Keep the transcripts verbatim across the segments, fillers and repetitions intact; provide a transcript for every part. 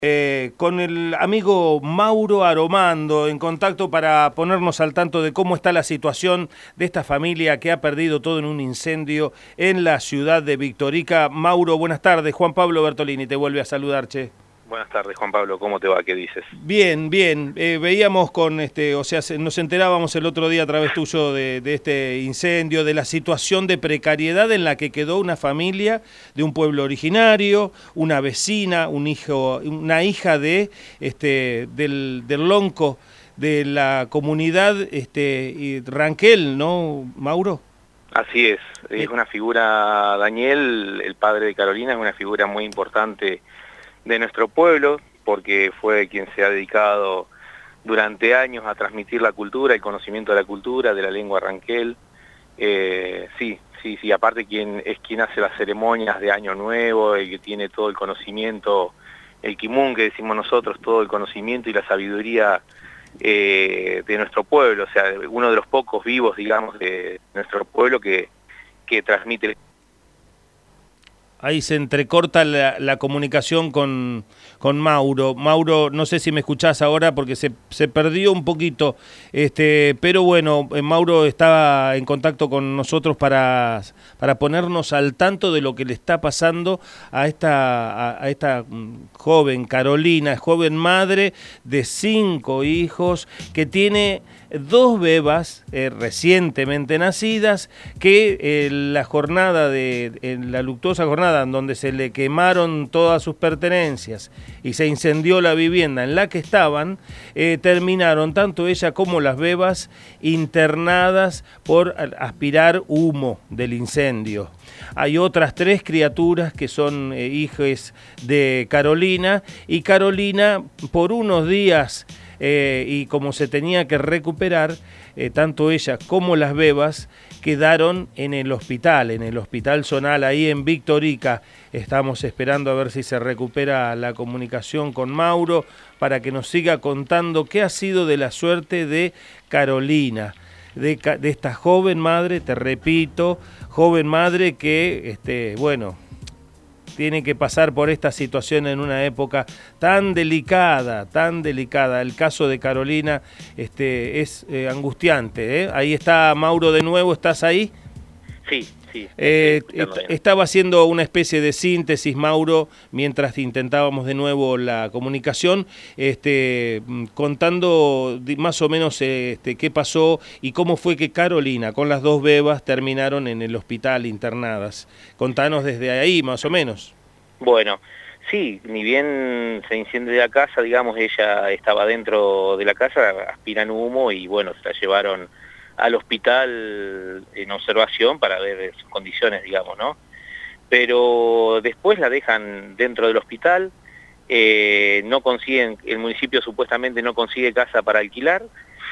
Eh, con el amigo Mauro Aromando en contacto para ponernos al tanto de cómo está la situación de esta familia que ha perdido todo en un incendio en la ciudad de Victorica. Mauro, buenas tardes. Juan Pablo Bertolini te vuelve a saludar, che. Buenas tardes, Juan Pablo, ¿cómo te va? ¿Qué dices? Bien, bien. Eh, veíamos con, este, o sea, se, nos enterábamos el otro día a través tuyo de, de este incendio, de la situación de precariedad en la que quedó una familia de un pueblo originario, una vecina, un hijo, una hija de, este, del, del lonco de la comunidad, este, y Ranquel, ¿no, Mauro? Así es, es una figura, Daniel, el padre de Carolina, es una figura muy importante de nuestro pueblo, porque fue quien se ha dedicado durante años a transmitir la cultura, el conocimiento de la cultura, de la lengua ranquel. Eh, sí, sí, sí, aparte quien es quien hace las ceremonias de Año Nuevo, el que tiene todo el conocimiento, el kimun que decimos nosotros, todo el conocimiento y la sabiduría eh, de nuestro pueblo, o sea, uno de los pocos vivos, digamos, de nuestro pueblo que, que transmite. Ahí se entrecorta la, la comunicación con, con Mauro. Mauro, no sé si me escuchás ahora porque se, se perdió un poquito, este, pero bueno, Mauro estaba en contacto con nosotros para, para ponernos al tanto de lo que le está pasando a esta, a, a esta joven Carolina, joven madre de cinco hijos que tiene dos bebas eh, recientemente nacidas que eh, la jornada de en la luctuosa jornada en donde se le quemaron todas sus pertenencias y se incendió la vivienda en la que estaban, eh, terminaron tanto ella como las bebas internadas por aspirar humo del incendio. Hay otras tres criaturas que son eh, hijas de Carolina, y Carolina por unos días Eh, y como se tenía que recuperar, eh, tanto ella como las bebas quedaron en el hospital, en el Hospital Zonal, ahí en Victorica. Estamos esperando a ver si se recupera la comunicación con Mauro para que nos siga contando qué ha sido de la suerte de Carolina, de, de esta joven madre, te repito, joven madre que, este, bueno, tiene que pasar por esta situación en una época tan delicada, tan delicada. El caso de Carolina este, es eh, angustiante, ¿eh? Ahí está Mauro de nuevo, ¿estás ahí? Sí, sí. Eh, est estaba haciendo una especie de síntesis, Mauro, mientras intentábamos de nuevo la comunicación, este, contando más o menos este, qué pasó y cómo fue que Carolina, con las dos bebas, terminaron en el hospital internadas. Contanos desde ahí, más o menos. Bueno, sí, ni bien se incendió la casa, digamos, ella estaba dentro de la casa, aspiran humo y bueno, se la llevaron al hospital en observación para ver sus condiciones, digamos, ¿no? Pero después la dejan dentro del hospital, eh, no consiguen, el municipio supuestamente no consigue casa para alquilar,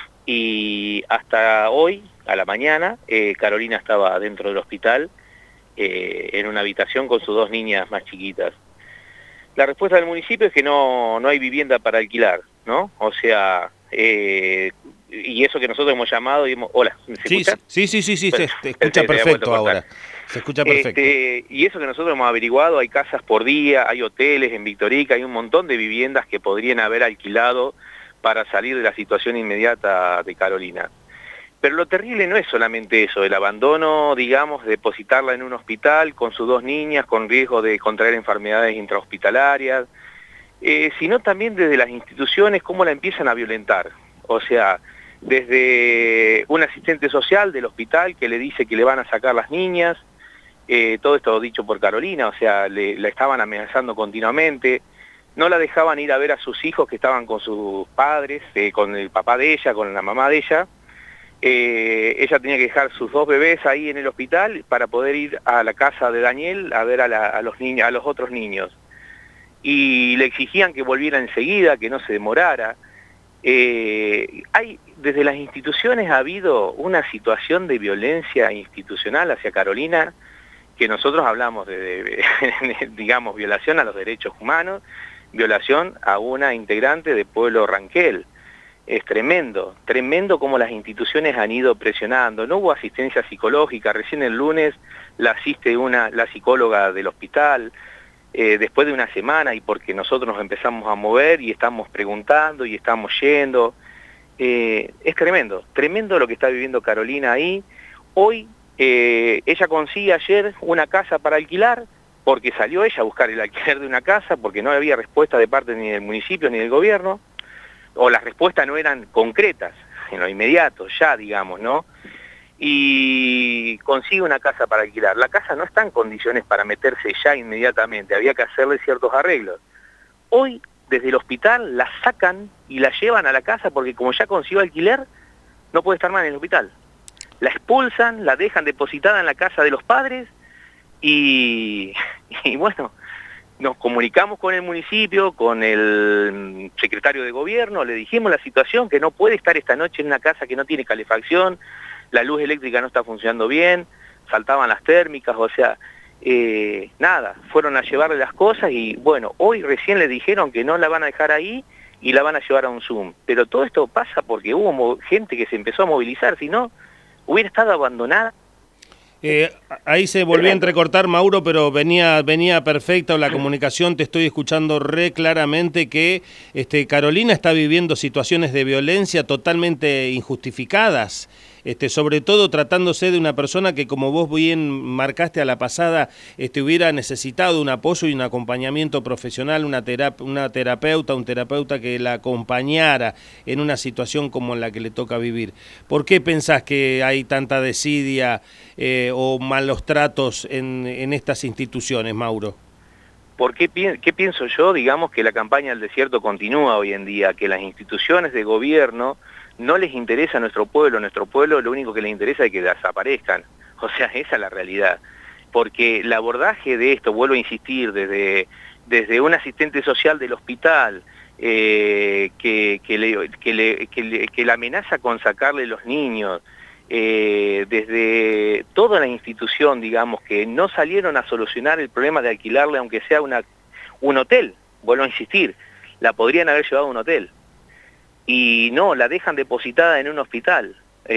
y hasta hoy, a la mañana, eh, Carolina estaba dentro del hospital, eh, en una habitación con sus dos niñas más chiquitas. La respuesta del municipio es que no, no hay vivienda para alquilar, ¿no? O sea, eh, y eso que nosotros hemos llamado y hemos... Hola, ¿me sí, escucha? Sí, sí, sí, sí, se, se escucha perfecto ahora. Se escucha perfecto. Este, y eso que nosotros hemos averiguado, hay casas por día, hay hoteles en Victorica, hay un montón de viviendas que podrían haber alquilado para salir de la situación inmediata de Carolina. Pero lo terrible no es solamente eso, el abandono, digamos, de depositarla en un hospital con sus dos niñas, con riesgo de contraer enfermedades intrahospitalarias, eh, sino también desde las instituciones cómo la empiezan a violentar. O sea, desde un asistente social del hospital que le dice que le van a sacar las niñas, eh, todo esto dicho por Carolina, o sea, le, la estaban amenazando continuamente, no la dejaban ir a ver a sus hijos que estaban con sus padres, eh, con el papá de ella, con la mamá de ella. Eh, ella tenía que dejar sus dos bebés ahí en el hospital para poder ir a la casa de Daniel a ver a, la, a, los, niños, a los otros niños. Y le exigían que volviera enseguida, que no se demorara. Eh, hay, desde las instituciones ha habido una situación de violencia institucional hacia Carolina, que nosotros hablamos de, de, de digamos, violación a los derechos humanos, violación a una integrante del pueblo ranquel. Es tremendo, tremendo como las instituciones han ido presionando. No hubo asistencia psicológica, recién el lunes la asiste una, la psicóloga del hospital. eh, después de una semana y porque nosotros nos empezamos a mover y estamos preguntando y estamos yendo. Eh, es tremendo, tremendo lo que está viviendo Carolina ahí. Hoy eh, ella consigue ayer una casa para alquilar, porque salió ella a buscar el alquiler de una casa, porque no había respuesta de parte ni del municipio ni del gobierno, o las respuestas no eran concretas, en lo inmediato, ya digamos, ¿no? Y consigue una casa para alquilar. La casa no está en condiciones para meterse ya inmediatamente, había que hacerle ciertos arreglos. Hoy, desde el hospital, la sacan y la llevan a la casa porque como ya consiguió alquiler, no puede estar más en el hospital. La expulsan, la dejan depositada en la casa de los padres y, y bueno, nos comunicamos con el municipio, con el secretario de gobierno, le dijimos la situación, que no puede estar esta noche en una casa que no tiene calefacción, la luz eléctrica no está funcionando bien, faltaban las térmicas, o sea, eh, nada, fueron a llevarle las cosas y bueno, hoy recién le dijeron que no la van a dejar ahí y la van a llevar a un Zoom. Pero todo esto pasa porque hubo gente que se empezó a movilizar, si no, hubiera estado abandonada. Eh, ahí se volvió a entrecortar, Mauro, pero venía venía perfecta la comunicación, te estoy escuchando re claramente que este, Carolina está viviendo situaciones de violencia totalmente injustificadas, este, sobre todo tratándose de una persona que, como vos bien marcaste a la pasada, este, hubiera necesitado un apoyo y un acompañamiento profesional, una, terap una terapeuta, un terapeuta que la acompañara en una situación como la que le toca vivir. ¿Por qué pensás que hay tanta desidia eh, o malos tratos en, en estas instituciones, Mauro? ¿Por qué, pi qué pienso yo? Digamos que la campaña del desierto continúa hoy en día, que las instituciones de gobierno no les interesa a nuestro pueblo, a nuestro pueblo lo único que les interesa es que desaparezcan. O sea, esa es la realidad. Porque el abordaje de esto, vuelvo a insistir, desde, desde un asistente social del hospital, eh, que, que, le, que, le, que, le, que la amenaza con sacarle los niños, eh, desde toda la institución, digamos, que no salieron a solucionar el problema de alquilarle, aunque sea una, un hotel, vuelvo a insistir, la podrían haber llevado a un hotel. Y no, la dejan depositada en un hospital.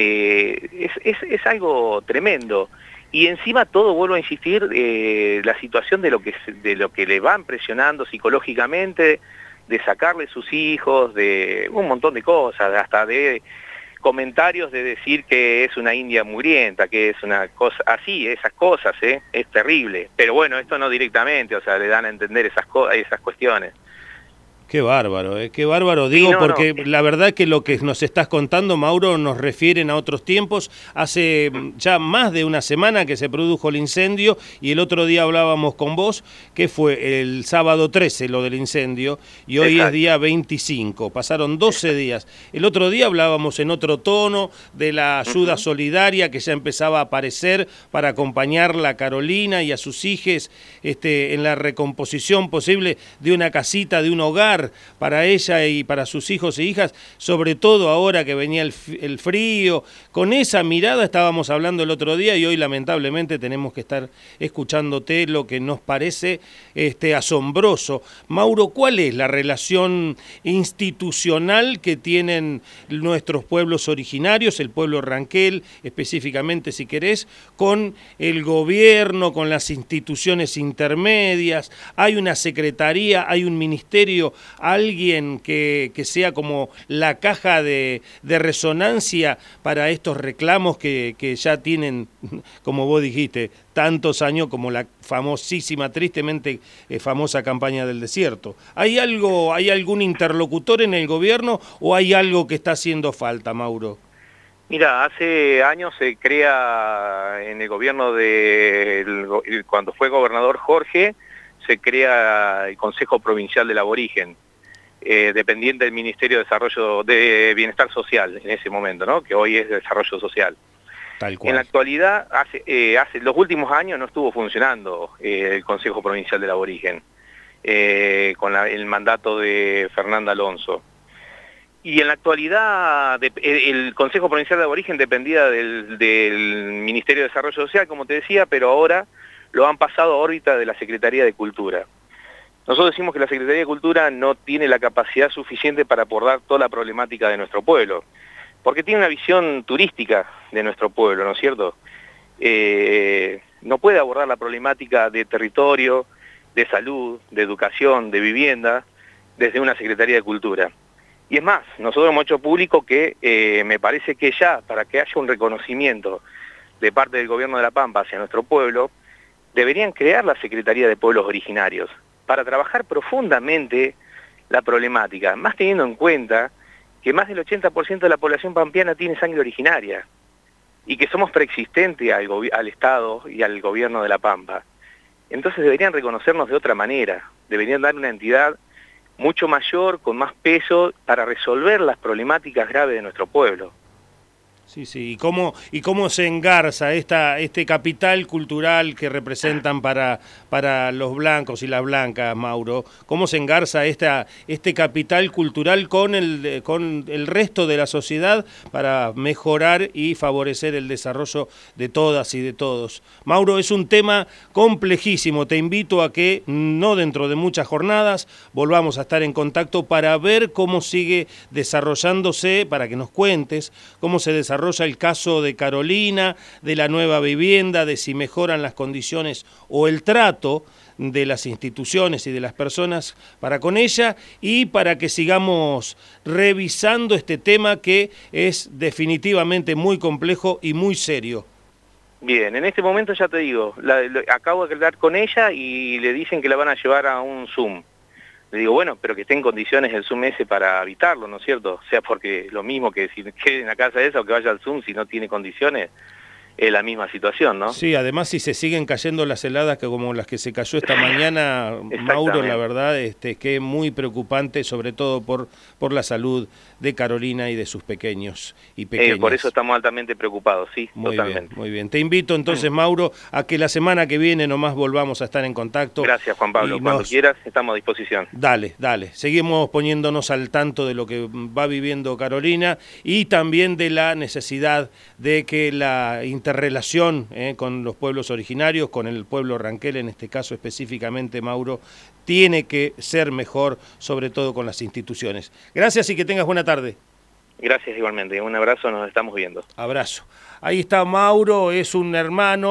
Eh, es, es, es algo tremendo. Y encima todo, vuelvo a insistir, eh, la situación de lo, que, de lo que le van presionando psicológicamente, de sacarle sus hijos, de un montón de cosas, hasta de comentarios de decir que es una india mugrienta, que es una cosa así, esas cosas, ¿eh? Es terrible. Pero bueno, esto no directamente, o sea, le dan a entender esas, esas cuestiones. Qué bárbaro, ¿eh? Qué bárbaro, digo, sí, no, porque no. La verdad que lo que nos estás contando, Mauro, nos refieren a otros tiempos. Hace ya más de una semana que se produjo el incendio y el otro día hablábamos con vos, que fue el sábado trece lo del incendio, y hoy Exacto. es día veinticinco, pasaron doce Exacto. días. El otro día hablábamos en otro tono de la ayuda uh-huh. solidaria que ya empezaba a aparecer para acompañarla a Carolina y a sus hijos este, en la recomposición posible de una casita, de un hogar, para ella y para sus hijos e hijas, sobre todo ahora que venía el, el frío. Con esa mirada estábamos hablando el otro día y hoy lamentablemente tenemos que estar escuchándote lo que nos parece este, asombroso. Mauro, ¿cuál es la relación institucional que tienen nuestros pueblos originarios, el pueblo Ranquel específicamente si querés, con el gobierno, con las instituciones intermedias? ¿Hay una secretaría, hay un ministerio, alguien que, que sea como la caja de, de resonancia para estos reclamos que, que ya tienen, como vos dijiste, tantos años como la famosísima, tristemente eh, famosa campaña del desierto? ¿Hay algo, hay algún interlocutor en el gobierno o hay algo que está haciendo falta, Mauro? Mira, hace años se crea en el gobierno de, el, cuando fue gobernador Jorge, se crea el Consejo Provincial del Aborigen, eh, dependiente del Ministerio de Desarrollo de Bienestar Social en ese momento, ¿no? Que hoy es Desarrollo Social. Tal cual. En la actualidad, hace, eh, hace los últimos años no estuvo funcionando eh, el Consejo Provincial del Aborigen, eh, con la, el mandato de Fernanda Alonso. Y en la actualidad de, el Consejo Provincial del Aborigen dependía del, del Ministerio de Desarrollo Social, como te decía, pero ahora lo han pasado a órbita de la Secretaría de Cultura. Nosotros decimos que la Secretaría de Cultura no tiene la capacidad suficiente para abordar toda la problemática de nuestro pueblo, porque tiene una visión turística de nuestro pueblo, ¿no es cierto? Eh, no puede abordar la problemática de territorio, de salud, de educación, de vivienda, desde una Secretaría de Cultura. Y es más, nosotros hemos hecho público que eh, me parece que ya, para que haya un reconocimiento de parte del Gobierno de La Pampa hacia nuestro pueblo, deberían crear la Secretaría de Pueblos Originarios para trabajar profundamente la problemática, más teniendo en cuenta que más del ochenta por ciento de la población pampeana tiene sangre originaria y que somos preexistentes al, al Estado y al Gobierno de La Pampa. Entonces deberían reconocernos de otra manera, deberían dar una entidad mucho mayor, con más peso, para resolver las problemáticas graves de nuestro pueblo. Sí, sí, y cómo, y cómo se engarza esta, este capital cultural que representan para, para los blancos y las blancas, Mauro, cómo se engarza esta, este capital cultural con el, con el resto de la sociedad para mejorar y favorecer el desarrollo de todas y de todos. Mauro, es un tema complejísimo, te invito a que, no dentro de muchas jornadas, volvamos a estar en contacto para ver cómo sigue desarrollándose, para que nos cuentes cómo se desarrolla el caso de Carolina, de la nueva vivienda, de si mejoran las condiciones o el trato de las instituciones y de las personas para con ella, y para que sigamos revisando este tema que es definitivamente muy complejo y muy serio. Bien, en este momento ya te digo, la, lo, acabo de hablar con ella y le dicen que la van a llevar a un Zoom. Le digo, bueno, pero que esté en condiciones el Zoom ese para evitarlo, ¿no es cierto? O sea, porque lo mismo que si quede en la casa esa o que vaya al Zoom, si no tiene condiciones, es la misma situación, ¿no? Sí, además si se siguen cayendo las heladas que como las que se cayó esta mañana, Mauro, la verdad este, que es muy preocupante, sobre todo por, por la salud de Carolina y de sus pequeños y pequeñas. Eh, por eso estamos altamente preocupados, sí, muy totalmente. Bien, muy bien. Te invito entonces, Mauro, a que la semana que viene nomás volvamos a estar en contacto. Gracias, Juan Pablo. Cuando nos... quieras, estamos a disposición. Dale, dale. Seguimos poniéndonos al tanto de lo que va viviendo Carolina y también de la necesidad de que la interrelación eh, con los pueblos originarios, con el pueblo ranquel en este caso específicamente, Mauro, tiene que ser mejor, sobre todo con las instituciones. Gracias y que tengas buena tarde. Gracias igualmente. Un abrazo, nos estamos viendo. Abrazo. Ahí está Mauro, es un hermano.